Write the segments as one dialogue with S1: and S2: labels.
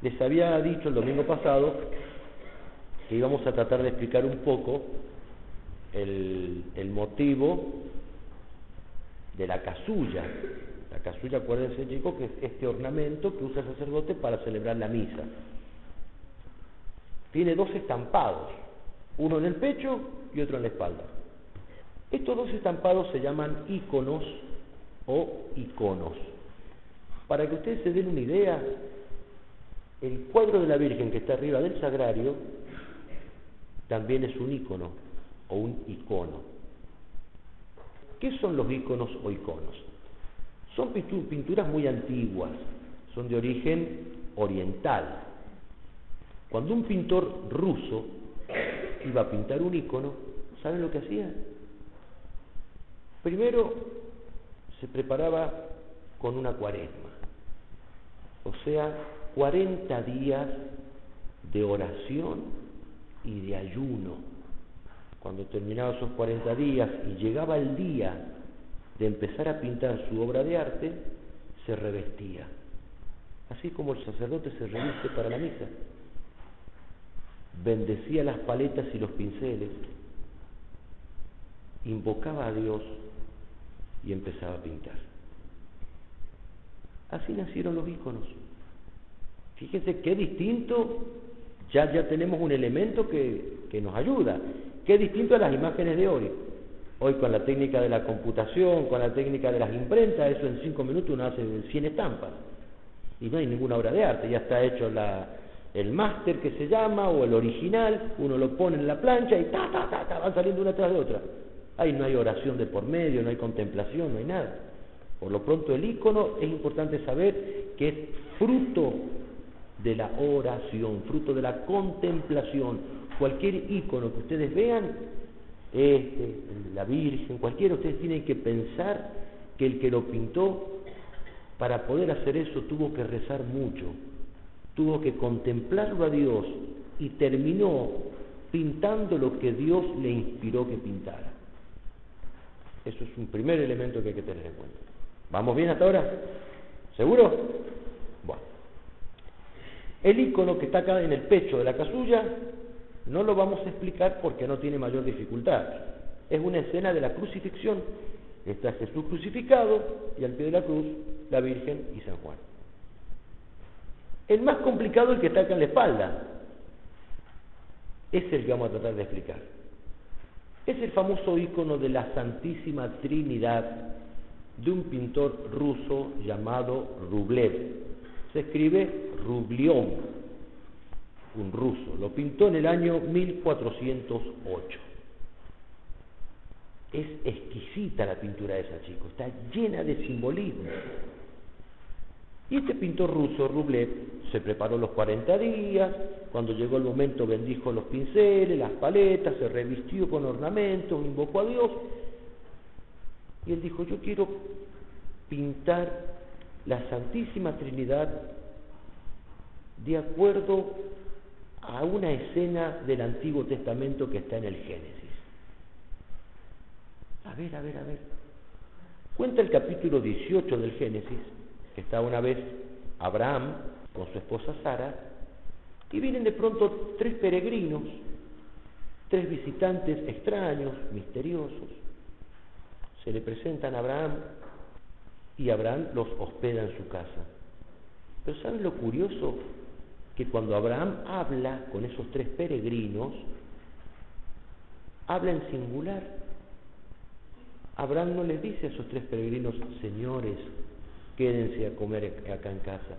S1: Les había dicho el domingo pasado que íbamos a tratar de explicar un poco el motivo de la casulla. La casulla, acuérdense chicos, que es este ornamento que usa el sacerdote para celebrar la misa. Tiene dos estampados, uno en el pecho y otro en la espalda. Estos dos estampados se llaman íconos o iconos. Para que ustedes se den una idea, el cuadro de la Virgen que está arriba del sagrario también es un ícono o un icono. ¿Qué son los íconos o iconos? Son pinturas muy antiguas, son de origen oriental. Cuando un pintor ruso iba a pintar un ícono, ¿saben lo que hacía? Primero se preparaba con una cuaresma, o sea, 40 días de oración y de ayuno. Cuando terminaba esos 40 días y llegaba el día de empezar a pintar su obra de arte, se revestía, así como el sacerdote se reviste para la misa. Bendecía las paletas y los pinceles, invocaba a Dios y empezaba a pintar. Así nacieron los íconos. Fíjense qué distinto, ya tenemos un elemento que nos ayuda. Qué distinto a las imágenes de hoy. Hoy con la técnica de la computación, con la técnica de las imprentas, eso en 5 minutos uno hace 100 estampas. Y no hay ninguna obra de arte, ya está hecho el máster que se llama, o el original, uno lo pone en la plancha y van saliendo una tras de otra. Ahí no hay oración de por medio, no hay contemplación, no hay nada. Por lo pronto el ícono es importante saber que es fruto de la oración, fruto de la contemplación. Cualquier ícono que ustedes vean, la Virgen, cualquiera, ustedes tienen que pensar que el que lo pintó, para poder hacer eso, tuvo que rezar mucho, tuvo que contemplarlo a Dios y terminó pintando lo que Dios le inspiró que pintara. Eso es un primer elemento que hay que tener en cuenta. ¿Vamos bien hasta ahora? ¿Seguro? Bueno. El ícono que está acá en el pecho de la casulla no lo vamos a explicar porque no tiene mayor dificultad. Es una escena de la crucifixión. Está Jesús crucificado y al pie de la cruz la Virgen y San Juan. El más complicado es el que está acá en la espalda. Es el que vamos a tratar de explicar. Es el famoso ícono de la Santísima Trinidad de un pintor ruso llamado Rublev. Se escribe Rubliov, un ruso. Lo pintó en el año 1408. Es exquisita la pintura esa, chicos. Está llena de simbolismo. Y este pintor ruso, Rublev, se preparó los 40 días. Cuando llegó el momento, bendijo los pinceles, las paletas, se revistió con ornamentos, invocó a Dios. Y él dijo: yo quiero pintar la Santísima Trinidad de acuerdo a una escena del Antiguo Testamento que está en el Génesis. A ver. Cuenta el capítulo 18 del Génesis, que está una vez Abraham con su esposa Sara, y vienen de pronto 3 peregrinos, 3 visitantes extraños, misteriosos. Se le presentan a Abraham y Abraham los hospeda en su casa. Pero ¿saben lo curioso? Que cuando Abraham habla con esos 3 peregrinos, habla en singular. Abraham no les dice a esos 3 peregrinos: señores, quédense a comer acá en casa.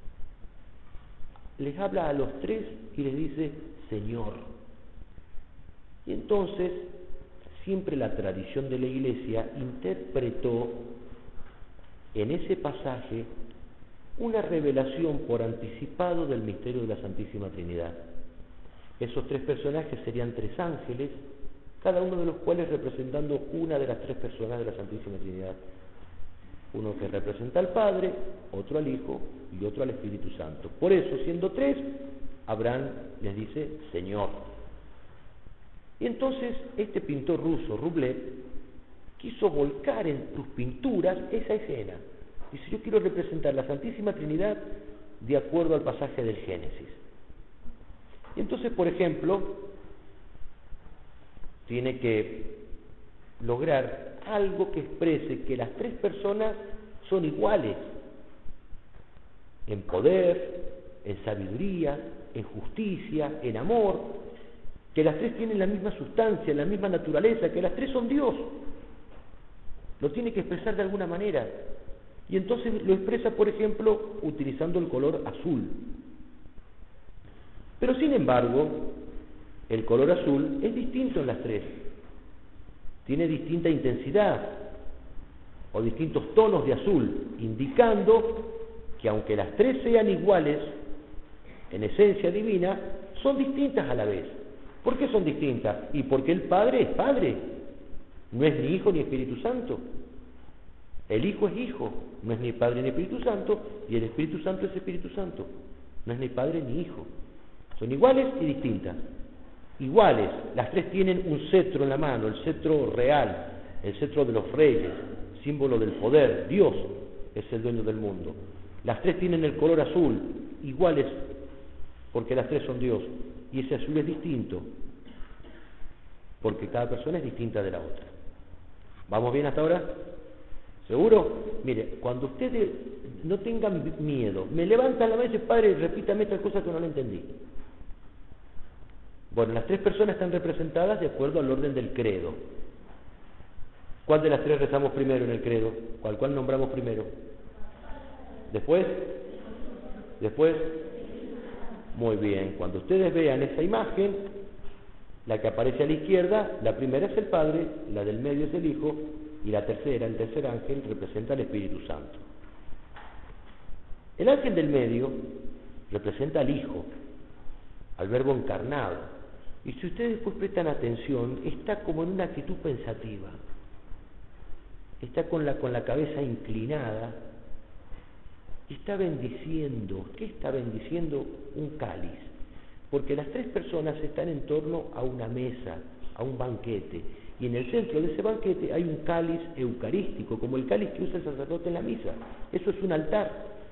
S1: Les habla a los 3 y les dice: Señor. Y entonces, siempre la tradición de la Iglesia interpretó en ese pasaje una revelación por anticipado del misterio de la Santísima Trinidad. Esos 3 personajes serían 3 ángeles, cada uno de los cuales representando una de las 3 personas de la Santísima Trinidad. Uno que representa al Padre, otro al Hijo y otro al Espíritu Santo. Por eso, siendo 3, Abraham les dice: Señor. Y entonces este pintor ruso, Rublev, quiso volcar en sus pinturas esa escena. Dice: yo quiero representar la Santísima Trinidad de acuerdo al pasaje del Génesis. Y entonces, por ejemplo, tiene que lograr algo que exprese que las tres personas son iguales en poder, en sabiduría, en justicia, en amor, que las tres tienen la misma sustancia, la misma naturaleza, que las tres son Dios. Lo tiene que expresar de alguna manera. Y entonces lo expresa, por ejemplo, utilizando el color azul. Pero sin embargo, el color azul es distinto en las tres. Tiene distinta intensidad o distintos tonos de azul, indicando que aunque las tres sean iguales en esencia divina, son distintas a la vez. ¿Por qué son distintas? Y porque el Padre es Padre, no es ni Hijo ni Espíritu Santo. El Hijo es Hijo, no es ni Padre ni Espíritu Santo, y el Espíritu Santo es Espíritu Santo, no es ni Padre ni Hijo. Son iguales y distintas. Iguales, las tres tienen un cetro en la mano, el cetro real, el cetro de los reyes, símbolo del poder. Dios es el dueño del mundo. Las tres tienen el color azul, iguales porque las tres son Dios, y ese azul es distinto porque cada persona es distinta de la otra. ¿Vamos bien hasta ahora? ¿Seguro? Mire, cuando ustedes no tengan miedo, me levantan la mano y dicen, Padre, repítame esta cosa que no la entendí. Bueno, las tres personas están representadas de acuerdo al orden del credo. ¿Cuál de las tres rezamos primero en el credo? ¿Cuál nombramos primero? ¿Después? Muy bien, cuando ustedes vean esa imagen, la que aparece a la izquierda, la primera es el Padre, la del medio es el Hijo, y la tercera, el tercer ángel, representa al Espíritu Santo. El ángel del medio representa al Hijo, al Verbo encarnado. Y si ustedes después prestan atención, está como en una actitud pensativa. Está con la cabeza inclinada. Y está bendiciendo. ¿Qué está bendiciendo? Un cáliz. Porque las tres personas están en torno a una mesa, a un banquete. Y en el centro de ese banquete hay un cáliz eucarístico, como el cáliz que usa el sacerdote en la misa. Eso es un altar.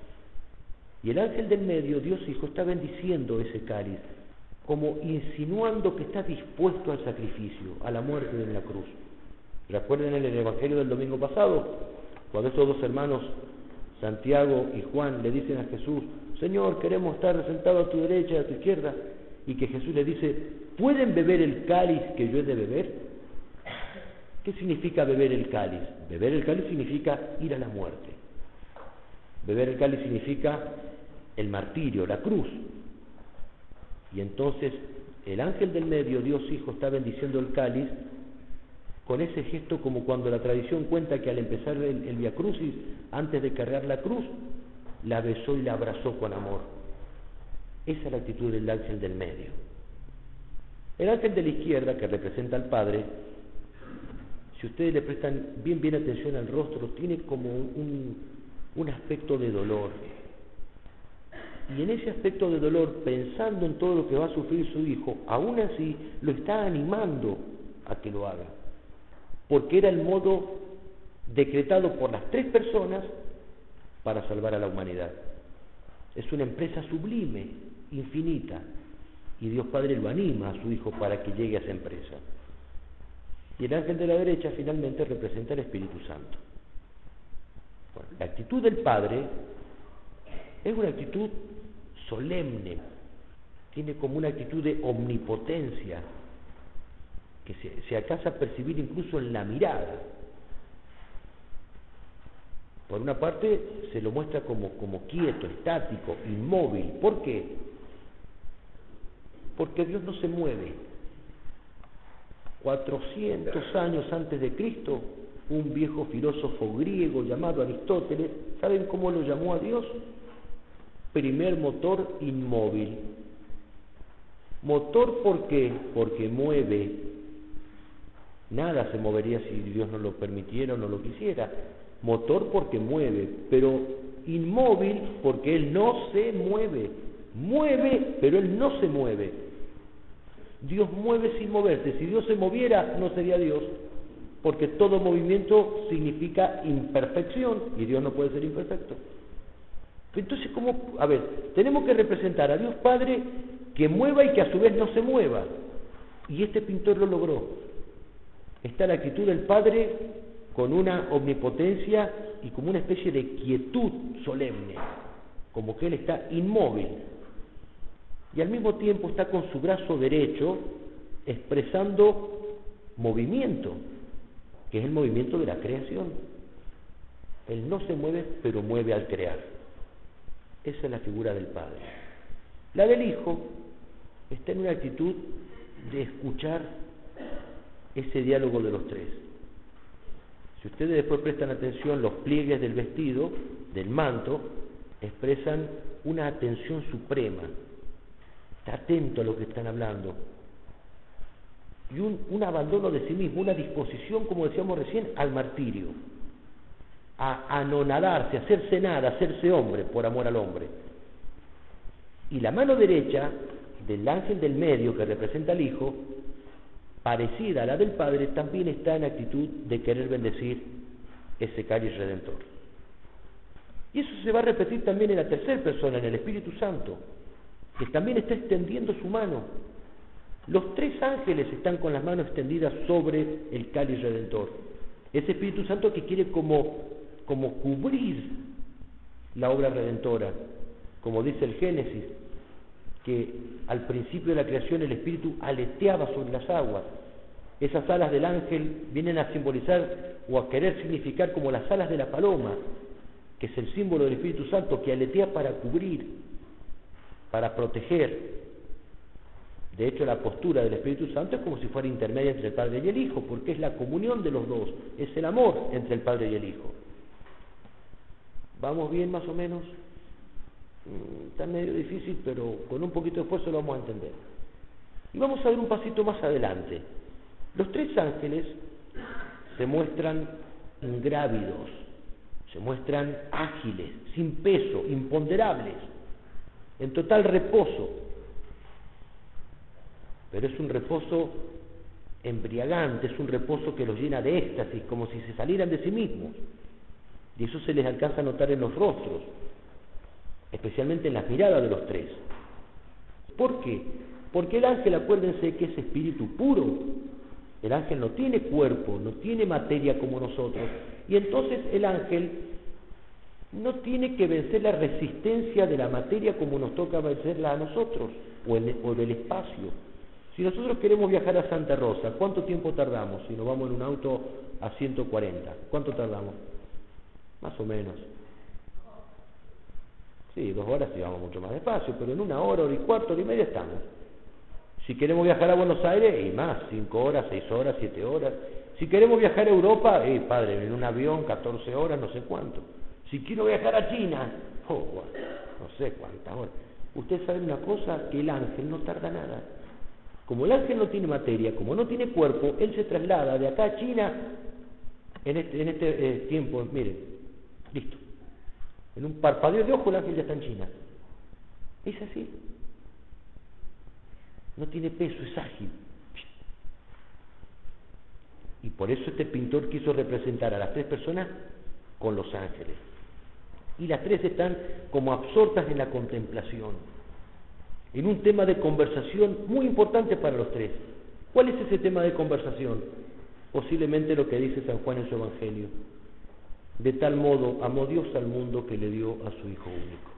S1: Y el ángel del medio, Dios Hijo, está bendiciendo ese cáliz, como insinuando que está dispuesto al sacrificio, a la muerte en la cruz. Recuerden en el Evangelio del domingo pasado, cuando estos dos hermanos, Santiago y Juan, le dicen a Jesús, Señor, queremos estar sentados a tu derecha y a tu izquierda, y que Jesús le dice, ¿pueden beber el cáliz que yo he de beber? ¿Qué significa beber el cáliz? Beber el cáliz significa ir a la muerte. Beber el cáliz significa el martirio, la cruz. Y entonces el ángel del medio, Dios Hijo, está bendiciendo el cáliz con ese gesto como cuando la tradición cuenta que al empezar el Via Crucis, antes de cargar la cruz, la besó y la abrazó con amor. Esa es la actitud del ángel del medio. El ángel de la izquierda, que representa al Padre, si ustedes le prestan bien atención al rostro, tiene como un aspecto de dolor. Y en ese aspecto de dolor, pensando en todo lo que va a sufrir su hijo, aún así lo está animando a que lo haga. Porque era el modo decretado por las tres personas para salvar a la humanidad. Es una empresa sublime, infinita, y Dios Padre lo anima a su hijo para que llegue a esa empresa. Y el ángel de la derecha finalmente representa al Espíritu Santo. Bueno, la actitud del Padre es una actitud solemne, tiene como una actitud de omnipotencia, que se alcanza a percibir incluso en la mirada. Por una parte se lo muestra como quieto, estático, inmóvil. ¿Por qué? Porque Dios no se mueve. 400 años antes de Cristo, un viejo filósofo griego llamado Aristóteles, ¿saben cómo lo llamó a Dios? Primer motor inmóvil. Motor, ¿por qué? Porque mueve. Nada se movería si Dios no lo permitiera o no lo quisiera. Motor porque mueve, pero inmóvil porque Él no se mueve. Mueve, pero Él no se mueve. Dios mueve sin moverse. Si Dios se moviera, no sería Dios, porque todo movimiento significa imperfección y Dios no puede ser imperfecto. Entonces, ¿cómo? A ver, tenemos que representar a Dios Padre que mueva y que a su vez no se mueva. Y este pintor lo logró. Está la actitud del Padre con una omnipotencia y como una especie de quietud solemne, como que Él está inmóvil. Y al mismo tiempo está con su brazo derecho expresando movimiento, que es el movimiento de la creación. Él no se mueve, pero mueve al crear. Esa es la figura del Padre. La del Hijo está en una actitud de escuchar ese diálogo de los tres. Si ustedes después prestan atención, los pliegues del vestido, del manto, expresan una atención suprema. Está atento a lo que están hablando. Y un abandono de sí mismo, una disposición, como decíamos recién, al martirio. A anonadarse, a hacerse nada, a hacerse hombre, por amor al hombre. Y la mano derecha del ángel del medio, que representa al Hijo, parecida a la del Padre, también está en actitud de querer bendecir ese cáliz redentor. Y eso se va a repetir también en la tercera persona, en el Espíritu Santo, que también está extendiendo su mano. Los tres ángeles están con las manos extendidas sobre el cáliz redentor. Ese Espíritu Santo que quiere como cubrir la obra redentora, como dice el Génesis, que al principio de la creación el Espíritu aleteaba sobre las aguas. Esas alas del ángel vienen a simbolizar o a querer significar como las alas de la paloma, que es el símbolo del Espíritu Santo, que aletea para cubrir, para proteger. De hecho, la postura del Espíritu Santo es como si fuera intermedia entre el Padre y el Hijo, porque es la comunión de los dos, es el amor entre el Padre y el Hijo. ¿Vamos bien más o menos? Está medio difícil, pero con un poquito de esfuerzo lo vamos a entender. Y vamos a ver un pasito más adelante. Los tres ángeles se muestran ingrávidos, se muestran ágiles, sin peso, imponderables, en total reposo. Pero es un reposo embriagante, es un reposo que los llena de éxtasis, como si se salieran de sí mismos. Y eso se les alcanza a notar en los rostros, especialmente en las miradas de los tres. ¿Por qué? Porque el ángel, acuérdense que es espíritu puro. El ángel no tiene cuerpo, no tiene materia como nosotros. Y entonces el ángel no tiene que vencer la resistencia de la materia como nos toca vencerla a nosotros, o del espacio. Si nosotros queremos viajar a Santa Rosa, ¿cuánto tiempo tardamos? Si nos vamos en un auto a 140, ¿cuánto tardamos? Más o menos. Sí, 2 horas sí vamos mucho más despacio, pero en 1 hora, hora y cuarto, hora y media estamos. Si queremos viajar a Buenos Aires, y más, 5 horas, 6 horas, 7 horas. Si queremos viajar a Europa, padre, en un avión, 14 horas, no sé cuánto. Si quiero viajar a China, no sé cuántas horas. Usted sabe una cosa, que el ángel no tarda nada. Como el ángel no tiene materia, como no tiene cuerpo, él se traslada de acá a China en este tiempo, miren, listo. En un parpadeo de ojo el ángel ya está en China. Es así. No tiene peso, es ágil. Y por eso este pintor quiso representar a las tres personas con los ángeles. Y las tres están como absortas en la contemplación, en un tema de conversación muy importante para los tres. ¿Cuál es ese tema de conversación? Posiblemente lo que dice San Juan en su Evangelio. De tal modo amó Dios al mundo que le dio a su Hijo único.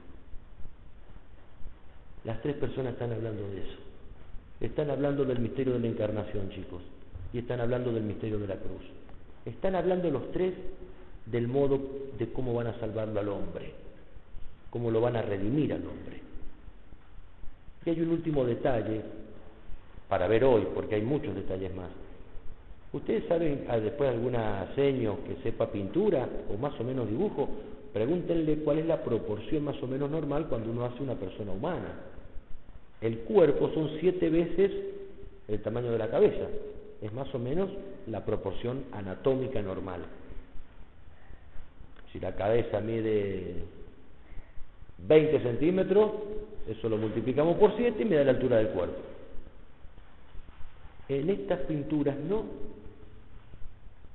S1: Las tres personas están hablando de eso. Están hablando del misterio de la encarnación, chicos, y están hablando del misterio de la cruz. Están hablando los tres del modo de cómo van a salvarlo al hombre, cómo lo van a redimir al hombre. Y hay un último detalle para ver hoy, porque hay muchos detalles más. Ustedes saben, después de alguna seño que sepa pintura o más o menos dibujo, pregúntenle cuál es la proporción más o menos normal cuando uno hace una persona humana. El cuerpo son 7 veces el tamaño de la cabeza. Es más o menos la proporción anatómica normal. Si la cabeza mide 20 centímetros, eso lo multiplicamos por 7 y me da la altura del cuerpo. En estas pinturas no.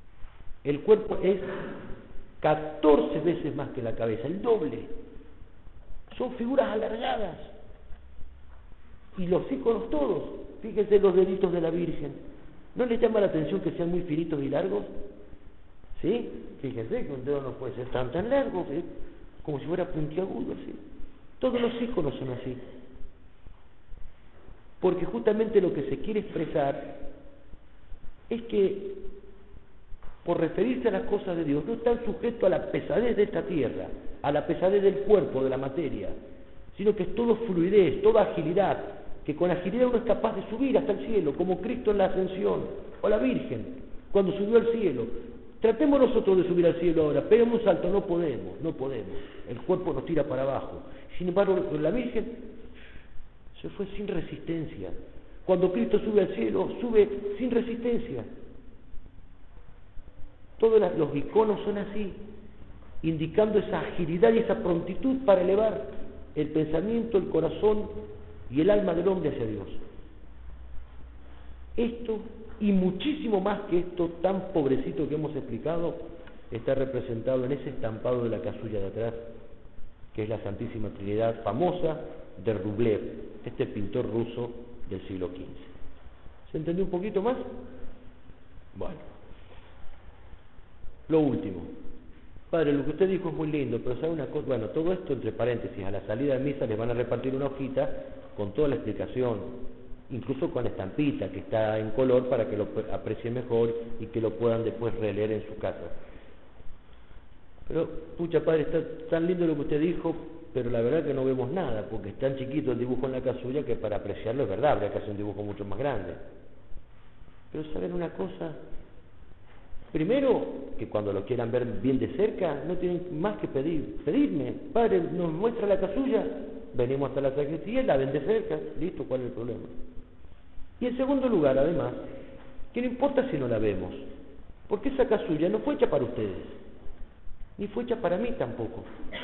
S1: El cuerpo es 14 veces más que la cabeza, el doble. son figuras alargadas. Y los íconos todos, fíjense los deditos de la Virgen. ¿No les llama la atención que sean muy finitos y largos? ¿Sí? Fíjense que un dedo no puede ser tan largo, ¿sí? Como si fuera puntiagudo, ¿sí? Todos los íconos son así. Porque justamente lo que se quiere expresar es que, por referirse a las cosas de Dios, no están sujetos a la pesadez de esta tierra, a la pesadez del cuerpo, de la materia, sino que es todo fluidez, toda agilidad, que con agilidad uno es capaz de subir hasta el cielo, como Cristo en la ascensión, o la Virgen, cuando subió al cielo. Tratemos nosotros de subir al cielo ahora, pegamos un salto, no podemos, el cuerpo nos tira para abajo. Sin embargo, la Virgen se fue sin resistencia. Cuando Cristo sube al cielo, sube sin resistencia. Todos los iconos son así, indicando esa agilidad y esa prontitud para elevar el pensamiento, el corazón y el alma del hombre hacia Dios. Esto, y muchísimo más que esto tan pobrecito que hemos explicado, está representado en ese estampado de la casulla de atrás, que es la Santísima Trinidad famosa de Rublev, este pintor ruso del siglo XV. ¿Se entendió un poquito más? Bueno, lo último. Padre, lo que usted dijo es muy lindo, pero sabe una cosa, bueno, todo esto entre paréntesis, a la salida de misa les van a repartir una hojita con toda la explicación, incluso con estampita que está en color para que lo aprecien mejor y que lo puedan después releer en su casa. Pero, pucha, Padre, está tan lindo lo que usted dijo, pero la verdad que no vemos nada, porque es tan chiquito el dibujo en la casulla que para apreciarlo es verdad, habría que hacer un dibujo mucho más grande. Pero ¿saben una cosa? Primero, que cuando lo quieran ver bien de cerca, no tienen más que pedirme, Padre, nos muestra la casulla, venimos hasta la sacristía, la ven de cerca, listo, ¿cuál es el problema? Y en segundo lugar, además, que no importa si no la vemos, porque esa casulla no fue hecha para ustedes, ni fue hecha para mí tampoco.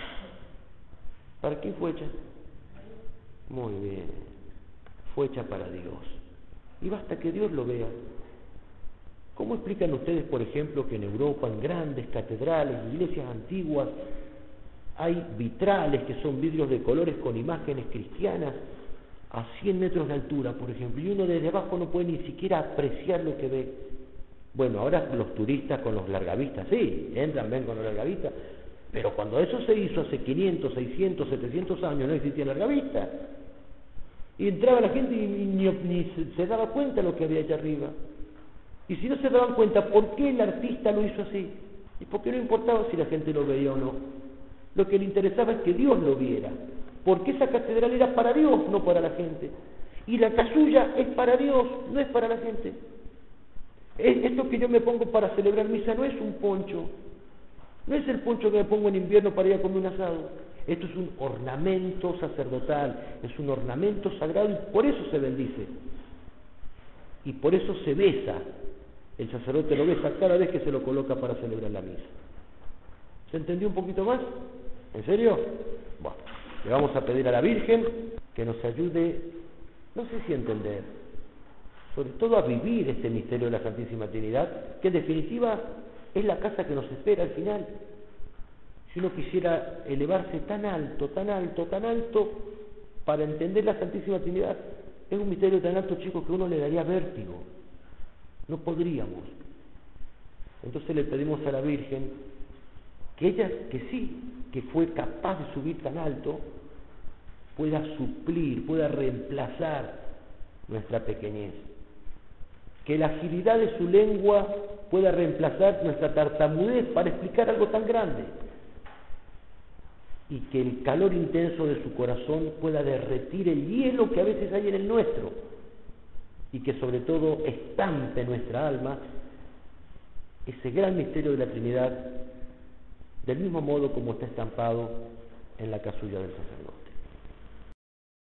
S1: ¿Para quién fue hecha? Muy bien, fue hecha para Dios. Y basta que Dios lo vea. ¿Cómo explican ustedes, por ejemplo, que en Europa, en grandes catedrales, iglesias antiguas, hay vitrales que son vidrios de colores con imágenes cristianas a 100 metros de altura, por ejemplo, y uno desde abajo no puede ni siquiera apreciar lo que ve? Bueno, ahora los turistas con los largavistas, sí, entran, ven con los largavistas, pero cuando eso se hizo hace 500, 600, 700 años no existía largavista. Y entraba la gente y ni se daba cuenta de lo que había allá arriba. Y si no se daban cuenta, ¿por qué el artista lo hizo así? Y porque no importaba si la gente lo veía o no. Lo que le interesaba es que Dios lo viera. Porque esa catedral era para Dios, no para la gente. Y la casulla es para Dios, no es para la gente. Esto que yo me pongo para celebrar misa no es un poncho. No es el poncho que me pongo en invierno para ir a comer un asado. Esto es un ornamento sacerdotal, es un ornamento sagrado y por eso se bendice. Y por eso se besa. El sacerdote lo besa cada vez que se lo coloca para celebrar la misa. ¿Se entendió un poquito más? ¿En serio? Bueno, le vamos a pedir a la Virgen que nos ayude, no sé si a entender, sobre todo a vivir este misterio de la Santísima Trinidad, que en definitiva es la casa que nos espera al final. Si uno quisiera elevarse tan alto, tan alto, tan alto, para entender la Santísima Trinidad, es un misterio tan alto, chicos, que uno le daría vértigo. No podríamos. Entonces le pedimos a la Virgen que ella, que sí, que fue capaz de subir tan alto, pueda suplir, pueda reemplazar nuestra pequeñez. Que la agilidad de su lengua pueda reemplazar nuestra tartamudez para explicar algo tan grande. Y que el calor intenso de su corazón pueda derretir el hielo que a veces hay en el nuestro. Y que sobre todo estampe nuestra alma ese gran misterio de la Trinidad, del mismo modo como está estampado en la casulla del sacerdote.